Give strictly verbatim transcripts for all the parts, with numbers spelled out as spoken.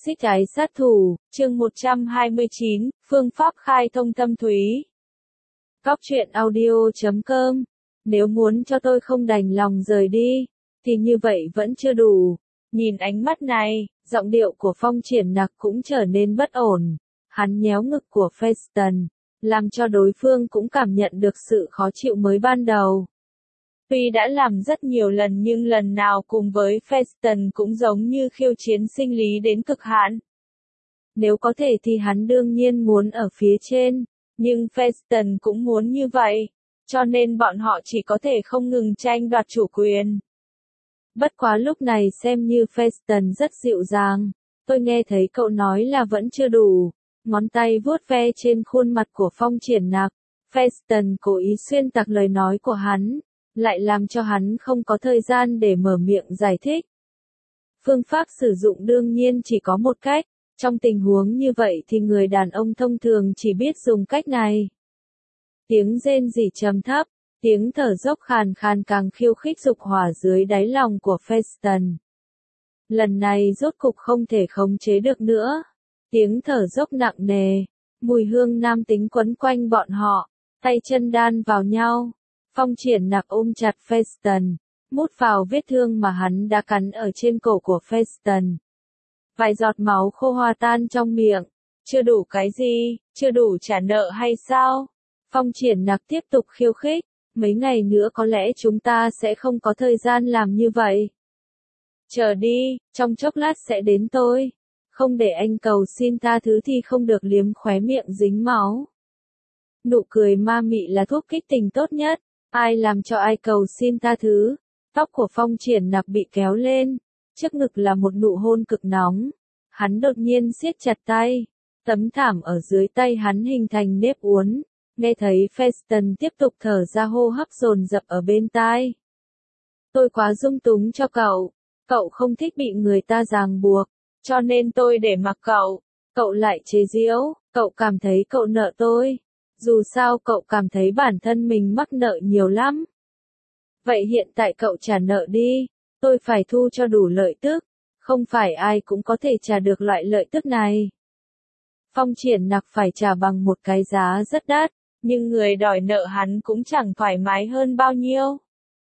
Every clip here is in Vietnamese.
Xích Ái Sát Thủ, chương một trăm hai mươi chín, phương pháp khai thông thâm thúy. Góc truyện audio chấm com. Nếu muốn cho tôi không đành lòng rời đi, thì như vậy vẫn chưa đủ. Nhìn ánh mắt này, giọng điệu của Phong Triển Nặc cũng trở nên bất ổn. Hắn nhéo ngực của Feston, làm cho đối phương cũng cảm nhận được sự khó chịu mới ban đầu. Tuy đã làm rất nhiều lần nhưng lần nào cùng với Feston cũng giống như khiêu chiến sinh lý đến cực hạn. Nếu có thể thì hắn đương nhiên muốn ở phía trên, nhưng Feston cũng muốn như vậy, cho nên bọn họ chỉ có thể không ngừng tranh đoạt chủ quyền. Bất quá lúc này xem như Feston rất dịu dàng, tôi nghe thấy cậu nói là vẫn chưa đủ, ngón tay vuốt ve trên khuôn mặt của Phong Triển Nặc. Feston cố ý xuyên tạc lời nói của hắn, lại làm cho hắn không có thời gian để mở miệng giải thích. Phương pháp sử dụng đương nhiên chỉ có một cách, trong tình huống như vậy thì người đàn ông thông thường chỉ biết dùng cách này. Tiếng rên rỉ trầm thấp, tiếng thở dốc khàn khàn càng khiêu khích dục hỏa dưới đáy lòng của Feston. Lần này rốt cục không thể khống chế được nữa. Tiếng thở dốc nặng nề, mùi hương nam tính quấn quanh bọn họ, tay chân đan vào nhau. Phong Triển Nặc ôm chặt Feston, mút vào vết thương mà hắn đã cắn ở trên cổ của Feston. Vài giọt máu khô hòa tan trong miệng. Chưa đủ cái gì, chưa đủ trả nợ hay sao? Phong Triển Nặc tiếp tục khiêu khích, mấy ngày nữa có lẽ chúng ta sẽ không có thời gian làm như vậy. Chờ đi, trong chốc lát sẽ đến tôi. Không để anh cầu xin tha thứ thì không được liếm khóe miệng dính máu. Nụ cười ma mị là thuốc kích tình tốt nhất. Ai làm cho ai cầu xin tha thứ. Tóc của Phong Triển Nặc bị kéo lên, trước ngực là một nụ hôn cực nóng. Hắn đột nhiên siết chặt tay, tấm thảm ở dưới tay hắn hình thành nếp uốn. Nghe thấy Feston tiếp tục thở ra hô hấp dồn dập ở bên tai. Tôi quá dung túng cho cậu, cậu không thích bị người ta ràng buộc, cho nên tôi để mặc cậu. Cậu lại chế giễu, cậu cảm thấy cậu nợ tôi. Dù sao cậu cảm thấy bản thân mình mắc nợ nhiều lắm. Vậy hiện tại cậu trả nợ đi, tôi phải thu cho đủ lợi tức, không phải ai cũng có thể trả được loại lợi tức này. Phong Triển Nặc phải trả bằng một cái giá rất đắt, nhưng người đòi nợ hắn cũng chẳng thoải mái hơn bao nhiêu.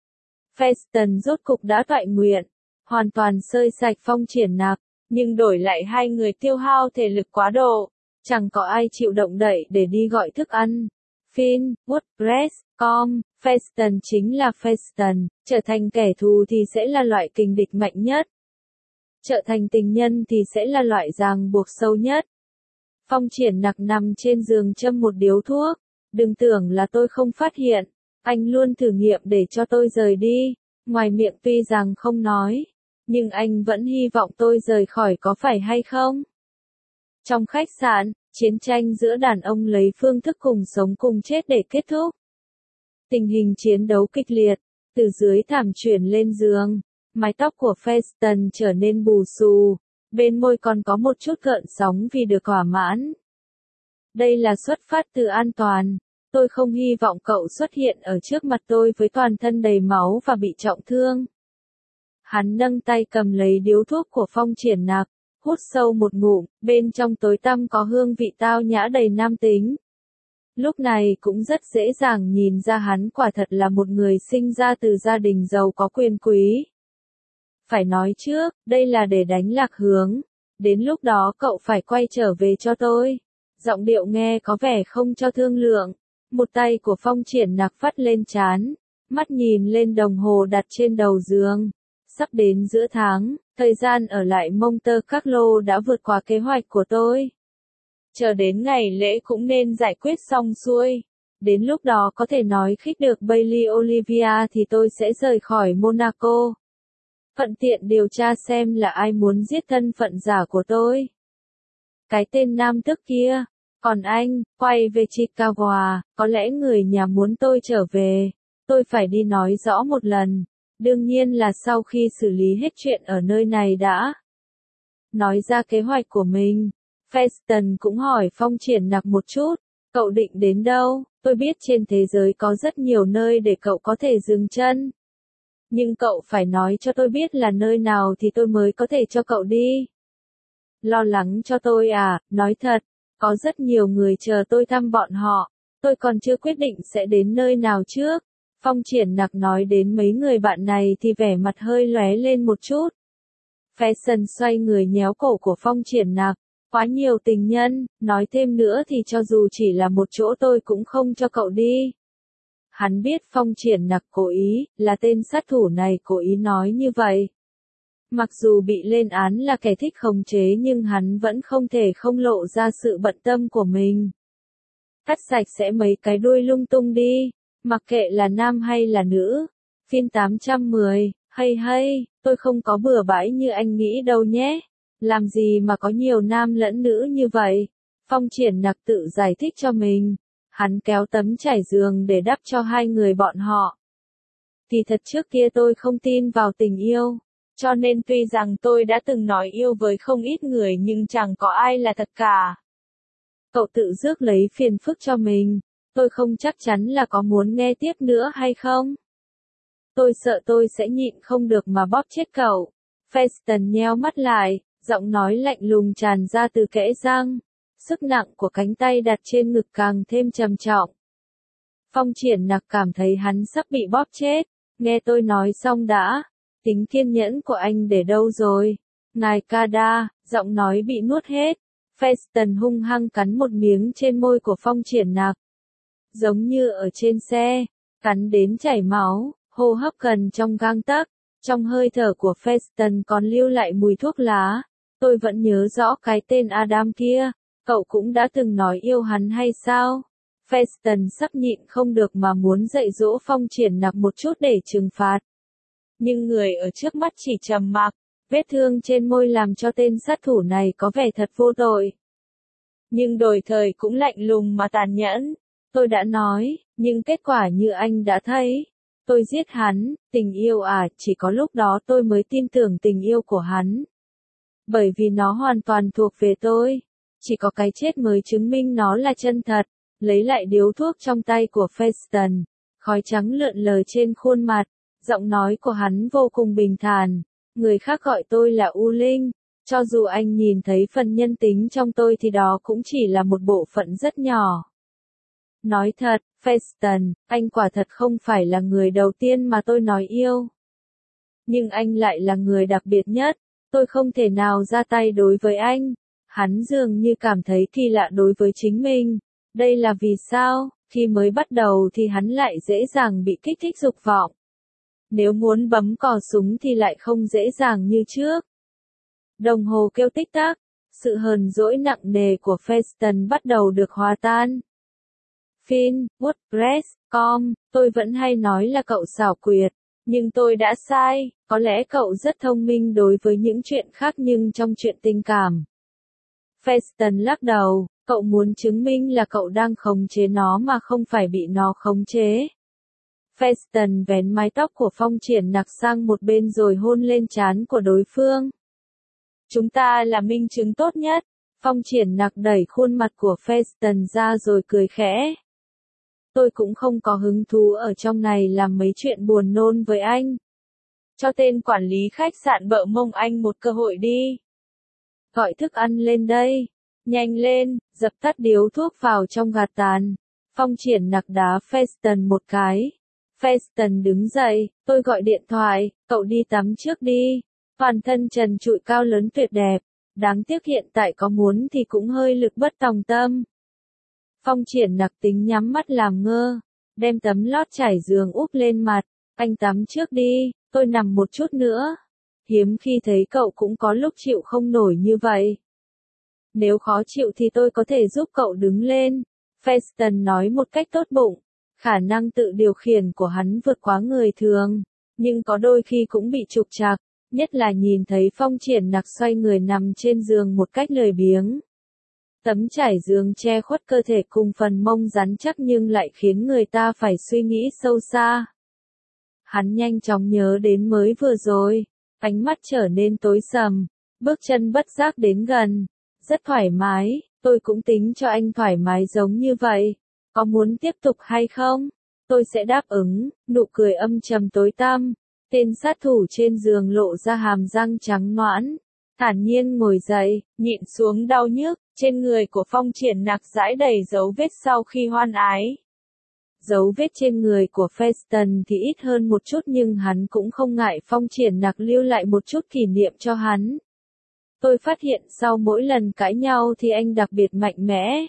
Feston rốt cục đã toại nguyện, hoàn toàn xơi sạch Phong Triển Nặc, nhưng đổi lại hai người tiêu hao thể lực quá độ. Chẳng có ai chịu động đậy để đi gọi thức ăn. Fin, WordPress, com, Feston chính là Feston, trở thành kẻ thù thì sẽ là loại kình địch mạnh nhất. Trở thành tình nhân thì sẽ là loại ràng buộc sâu nhất. Phong Triển Nặc nằm trên giường châm một điếu thuốc. Đừng tưởng là tôi không phát hiện. Anh luôn thử nghiệm để cho tôi rời đi. Ngoài miệng tuy rằng không nói, nhưng anh vẫn hy vọng tôi rời khỏi có phải hay không? Trong khách sạn, chiến tranh giữa đàn ông lấy phương thức cùng sống cùng chết để kết thúc. Tình hình chiến đấu kịch liệt, từ dưới thảm chuyển lên giường, mái tóc của Feston trở nên bù xù, bên môi còn có một chút gợn sóng vì được thỏa mãn. Đây là xuất phát từ an toàn, tôi không hy vọng cậu xuất hiện ở trước mặt tôi với toàn thân đầy máu và bị trọng thương. Hắn nâng tay cầm lấy điếu thuốc của Phong Triển Nặc. Hút sâu một ngụm, bên trong tối tăm có hương vị tao nhã đầy nam tính. Lúc này cũng rất dễ dàng nhìn ra hắn quả thật là một người sinh ra từ gia đình giàu có quyền quý. Phải nói trước, đây là để đánh lạc hướng. Đến lúc đó cậu phải quay trở về cho tôi. Giọng điệu nghe có vẻ không cho thương lượng. Một tay của Phong Triển Nặc vắt lên trán, mắt nhìn lên đồng hồ đặt trên đầu giường. Sắp đến giữa tháng, thời gian ở lại Monte Carlo đã vượt qua kế hoạch của tôi. Chờ đến ngày lễ cũng nên giải quyết xong xuôi. Đến lúc đó có thể nói khích được Bailey Olivia thì tôi sẽ rời khỏi Monaco. Thuận tiện điều tra xem là ai muốn giết thân phận giả của tôi. Cái tên nam tước kia. Còn anh, quay về Chicago, có lẽ người nhà muốn tôi trở về. Tôi phải đi nói rõ một lần. Đương nhiên là sau khi xử lý hết chuyện ở nơi này đã. Nói ra kế hoạch của mình, Feston cũng hỏi Phong Triển Nặc một chút, cậu định đến đâu? Tôi biết trên thế giới có rất nhiều nơi để cậu có thể dừng chân. Nhưng cậu phải nói cho tôi biết là nơi nào thì tôi mới có thể cho cậu đi. Lo lắng cho tôi à, nói thật, có rất nhiều người chờ tôi thăm bọn họ, tôi còn chưa quyết định sẽ đến nơi nào trước. Phong Triển Nặc nói đến mấy người bạn này thì vẻ mặt hơi lóe lên một chút. Fashion xoay người nhéo cổ của Phong Triển Nặc, quá nhiều tình nhân, nói thêm nữa thì cho dù chỉ là một chỗ tôi cũng không cho cậu đi. Hắn biết Phong Triển Nặc cố ý, là tên sát thủ này cố ý nói như vậy. Mặc dù bị lên án là kẻ thích khống chế nhưng hắn vẫn không thể không lộ ra sự bận tâm của mình. Cắt sạch sẽ mấy cái đuôi lung tung đi, mặc kệ là nam hay là nữ. Phiên tám trăm mười, hay hay, tôi không có bừa bãi như anh nghĩ đâu nhé. Làm gì mà có nhiều nam lẫn nữ như vậy? Phong Triển Nặc tự giải thích cho mình. Hắn kéo tấm trải giường để đắp cho hai người bọn họ. Thì thật trước kia tôi không tin vào tình yêu. Cho nên tuy rằng tôi đã từng nói yêu với không ít người nhưng chẳng có ai là thật cả. Cậu tự rước lấy phiền phức cho mình. Tôi không chắc chắn là có muốn nghe tiếp nữa hay không. Tôi sợ tôi sẽ nhịn không được mà bóp chết cậu. Feston nheo mắt lại, giọng nói lạnh lùng tràn ra từ kẽ răng. Sức nặng của cánh tay đặt trên ngực càng thêm trầm trọng. Phong Triển Nặc cảm thấy hắn sắp bị bóp chết. Nghe tôi nói xong đã. Tính kiên nhẫn của anh để đâu rồi? Ngài Kada, giọng nói bị nuốt hết. Feston hung hăng cắn một miếng trên môi của Phong Triển Nặc. Giống như ở trên xe, cắn đến chảy máu, hô hấp gần trong gang tấc. Trong hơi thở của Feston còn lưu lại mùi thuốc lá. Tôi vẫn nhớ rõ cái tên Adam kia. Cậu cũng đã từng nói yêu hắn hay sao? Feston sắp nhịn không được mà muốn dạy dỗ Phong Triển Nặc một chút để trừng phạt. Nhưng người ở trước mắt chỉ trầm mặc, vết thương trên môi làm cho tên sát thủ này có vẻ thật vô tội. Nhưng đổi thời cũng lạnh lùng mà tàn nhẫn. Tôi đã nói, nhưng kết quả như anh đã thấy. Tôi giết hắn, tình yêu à, chỉ có lúc đó tôi mới tin tưởng tình yêu của hắn. Bởi vì nó hoàn toàn thuộc về tôi. Chỉ có cái chết mới chứng minh nó là chân thật. Lấy lại điếu thuốc trong tay của Feston. Khói trắng lượn lờ trên khuôn mặt. Giọng nói của hắn vô cùng bình thản. Người khác gọi tôi là U Linh. Cho dù anh nhìn thấy phần nhân tính trong tôi thì đó cũng chỉ là một bộ phận rất nhỏ. Nói thật, Feston, anh quả thật không phải là người đầu tiên mà tôi nói yêu. Nhưng anh lại là người đặc biệt nhất. Tôi không thể nào ra tay đối với anh. Hắn dường như cảm thấy kỳ lạ đối với chính mình. Đây là vì sao? Khi mới bắt đầu thì hắn lại dễ dàng bị kích thích dục vọng. Nếu muốn bấm cò súng thì lại không dễ dàng như trước. Đồng hồ kêu tích tắc. Sự hờn dỗi nặng nề của Feston bắt đầu được hòa tan. Fin, WordPress, com, tôi vẫn hay nói là cậu xảo quyệt. Nhưng tôi đã sai, có lẽ cậu rất thông minh đối với những chuyện khác nhưng trong chuyện tình cảm. Feston lắc đầu, cậu muốn chứng minh là cậu đang khống chế nó mà không phải bị nó khống chế. Feston vén mái tóc của Phong Triển Nặc sang một bên rồi hôn lên trán của đối phương. Chúng ta là minh chứng tốt nhất. Phong Triển Nặc đẩy khuôn mặt của Feston ra rồi cười khẽ. Tôi cũng không có hứng thú ở trong này làm mấy chuyện buồn nôn với anh. Cho tên quản lý khách sạn bợ mông anh một cơ hội đi. Gọi thức ăn lên đây. Nhanh lên, dập tắt điếu thuốc vào trong gạt tàn. Phong Triển Nặc đá Feston một cái. Feston đứng dậy, tôi gọi điện thoại, cậu đi tắm trước đi. Toàn thân trần trụi cao lớn tuyệt đẹp. Đáng tiếc hiện tại có muốn thì cũng hơi lực bất tòng tâm. Phong Triển Nặc tính nhắm mắt làm ngơ. Đem tấm lót trải giường úp lên mặt. Anh tắm trước đi, tôi nằm một chút nữa. Hiếm khi thấy cậu cũng có lúc chịu không nổi như vậy. Nếu khó chịu thì tôi có thể giúp cậu đứng lên. Feston nói một cách tốt bụng. Khả năng tự điều khiển của hắn vượt quá người thường. Nhưng có đôi khi cũng bị trục trặc. Nhất là nhìn thấy Phong Triển Nặc xoay người nằm trên giường một cách lười biếng. Tấm trải giường che khuất cơ thể cùng phần mông rắn chắc nhưng lại khiến người ta phải suy nghĩ sâu xa. Hắn nhanh chóng nhớ đến mới vừa rồi. Ánh mắt trở nên tối sầm. Bước chân bất giác đến gần. Rất thoải mái, tôi cũng tính cho anh thoải mái giống như vậy. Có muốn tiếp tục hay không? Tôi sẽ đáp ứng, nụ cười âm trầm tối tăm. Tên sát thủ trên giường lộ ra hàm răng trắng nõn. thản nhiên ngồi dậy, nhịn xuống đau nhức, trên người của Phong Triển Nặc dãi đầy dấu vết sau khi hoan ái. Dấu vết trên người của Feston thì ít hơn một chút nhưng hắn cũng không ngại Phong Triển Nặc lưu lại một chút kỷ niệm cho hắn. Tôi phát hiện sau mỗi lần cãi nhau thì anh đặc biệt mạnh mẽ.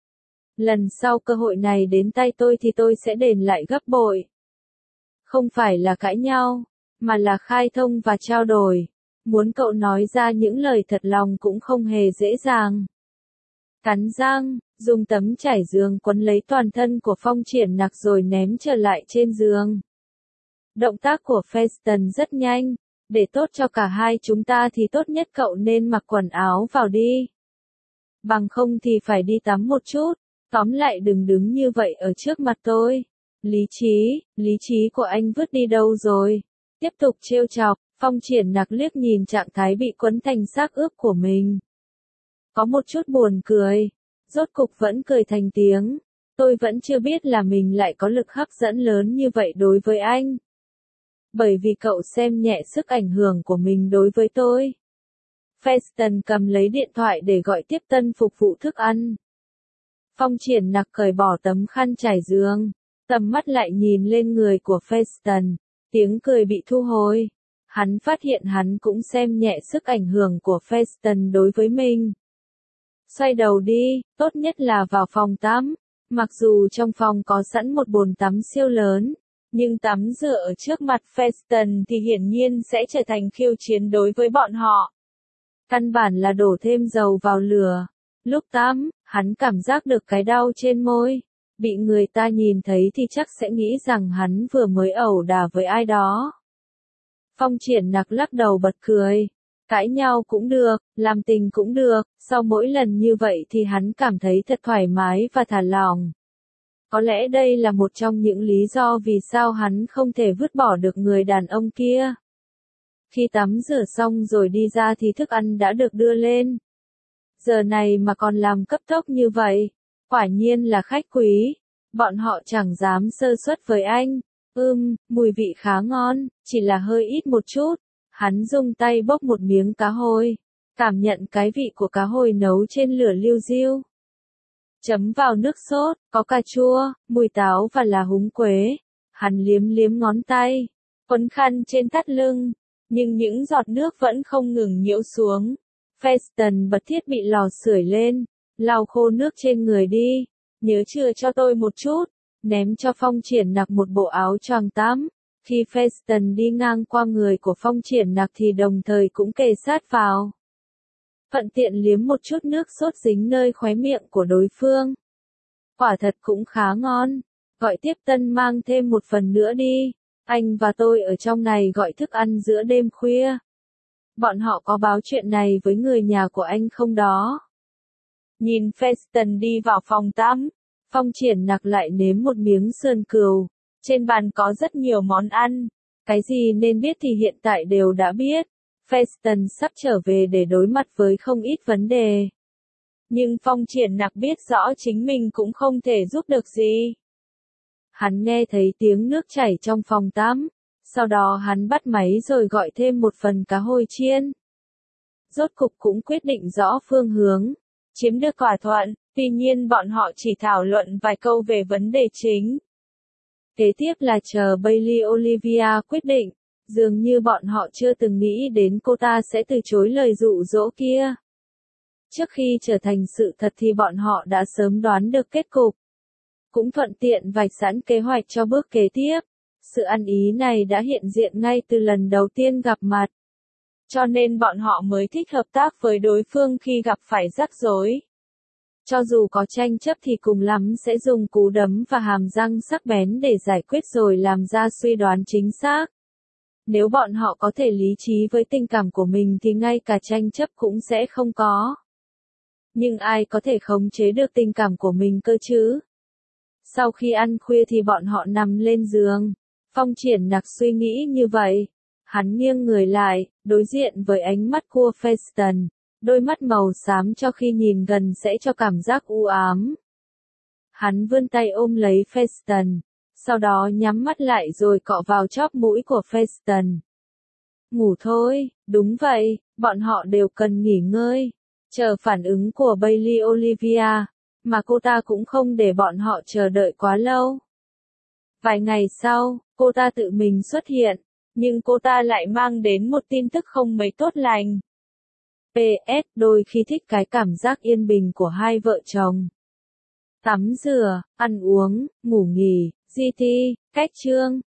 Lần sau cơ hội này đến tay tôi thì tôi sẽ đền lại gấp bội. Không phải là cãi nhau, mà là khai thông và trao đổi. Muốn cậu nói ra những lời thật lòng cũng không hề dễ dàng. Cắn răng, dùng tấm trải giường quấn lấy toàn thân của Phong Triển Nặc rồi ném trở lại trên giường. Động tác của Feston rất nhanh, để tốt cho cả hai chúng ta thì tốt nhất cậu nên mặc quần áo vào đi. Bằng không thì phải đi tắm một chút, tóm lại đừng đứng như vậy ở trước mặt tôi. Lý trí, lý trí của anh vứt đi đâu rồi? Tiếp tục trêu chọc, Phong Triển Nặc liếc nhìn trạng thái bị quấn thành xác ướp của mình. Có một chút buồn cười, rốt cục vẫn cười thành tiếng. Tôi vẫn chưa biết là mình lại có lực hấp dẫn lớn như vậy đối với anh. Bởi vì cậu xem nhẹ sức ảnh hưởng của mình đối với tôi. Feston cầm lấy điện thoại để gọi tiếp tân phục vụ thức ăn. Phong Triển Nặc cởi bỏ tấm khăn trải giường, tầm mắt lại nhìn lên người của Feston, tiếng cười bị thu hồi. Hắn phát hiện hắn cũng xem nhẹ sức ảnh hưởng của Feston đối với mình. Xoay đầu đi, tốt nhất là vào phòng tắm. Mặc dù trong phòng có sẵn một bồn tắm siêu lớn, nhưng tắm rửa ở trước mặt Feston thì hiển nhiên sẽ trở thành khiêu chiến đối với bọn họ. Căn bản là đổ thêm dầu vào lửa. Lúc tắm, hắn cảm giác được cái đau trên môi. Bị người ta nhìn thấy thì chắc sẽ nghĩ rằng hắn vừa mới ẩu đả với ai đó. Phong Triển Nặc lắc đầu bật cười. Cãi nhau cũng được, làm tình cũng được, sau mỗi lần như vậy thì hắn cảm thấy thật thoải mái và thả lỏng. Có lẽ đây là một trong những lý do vì sao hắn không thể vứt bỏ được người đàn ông kia. Khi tắm rửa xong rồi đi ra thì thức ăn đã được đưa lên. Giờ này mà còn làm cấp tốc như vậy, quả nhiên là khách quý. Bọn họ chẳng dám sơ suất với anh. Ừm, mùi vị khá ngon, chỉ là hơi ít một chút. Hắn dùng tay bốc một miếng cá hồi, cảm nhận cái vị của cá hồi nấu trên lửa liu riu. Chấm vào nước sốt, có cà chua, mùi táo và là húng quế. Hắn liếm liếm ngón tay, quấn khăn trên thắt lưng, nhưng những giọt nước vẫn không ngừng nhiễu xuống. Feston bật thiết bị lò sưởi lên, lau khô nước trên người đi. Nhớ chừa cho tôi một chút, ném cho Phong Triển Nặc một bộ áo choàng tắm. Khi Feston đi ngang qua người của Phong Triển Nặc thì đồng thời cũng kề sát vào. Thuận tiện liếm một chút nước sốt dính nơi khóe miệng của đối phương. Quả thật cũng khá ngon. Gọi tiếp tân mang thêm một phần nữa đi. Anh và tôi ở trong này gọi thức ăn giữa đêm khuya. Bọn họ có báo chuyện này với người nhà của anh không đó? Nhìn Feston đi vào phòng tắm, Phong Triển Nặc lại nếm một miếng sườn cừu. Trên bàn có rất nhiều món ăn. Cái gì nên biết thì hiện tại đều đã biết. Feston sắp trở về để đối mặt với không ít vấn đề. Nhưng Phong Triển Nặc biết rõ chính mình cũng không thể giúp được gì. Hắn nghe thấy tiếng nước chảy trong phòng tắm. Sau đó hắn bắt máy rồi gọi thêm một phần cá hồi chiên. Rốt cục cũng quyết định rõ phương hướng. Chiếm được thỏa thuận, tuy nhiên bọn họ chỉ thảo luận vài câu về vấn đề chính. Kế tiếp là chờ Bailey Olivia quyết định. Dường như bọn họ chưa từng nghĩ đến cô ta sẽ từ chối lời dụ dỗ kia. Trước khi trở thành sự thật thì bọn họ đã sớm đoán được kết cục. Cũng thuận tiện vạch sẵn kế hoạch cho bước kế tiếp. Sự ăn ý này đã hiện diện ngay từ lần đầu tiên gặp mặt. Cho nên bọn họ mới thích hợp tác với đối phương khi gặp phải rắc rối. Cho dù có tranh chấp thì cùng lắm sẽ dùng cú đấm và hàm răng sắc bén để giải quyết rồi làm ra suy đoán chính xác. Nếu bọn họ có thể lý trí với tình cảm của mình thì ngay cả tranh chấp cũng sẽ không có. Nhưng ai có thể khống chế được tình cảm của mình cơ chứ? Sau khi ăn khuya thì bọn họ nằm lên giường. Phong Triển Nặc suy nghĩ như vậy. Hắn nghiêng người lại, đối diện với ánh mắt của Feston. Đôi mắt màu xám cho khi nhìn gần sẽ cho cảm giác u ám. Hắn vươn tay ôm lấy Feston. Sau đó nhắm mắt lại rồi cọ vào chóp mũi của Feston. Ngủ thôi, đúng vậy, Bọn họ đều cần nghỉ ngơi, chờ phản ứng của Bailey Olivia, mà cô ta cũng không để bọn họ chờ đợi quá lâu. Vài ngày sau, cô ta tự mình xuất hiện, nhưng cô ta lại mang đến một tin tức không mấy tốt lành. pê ét Đôi khi thích cái cảm giác yên bình của hai vợ chồng. Tắm rửa, ăn uống, ngủ nghỉ, gi ti, cách chương.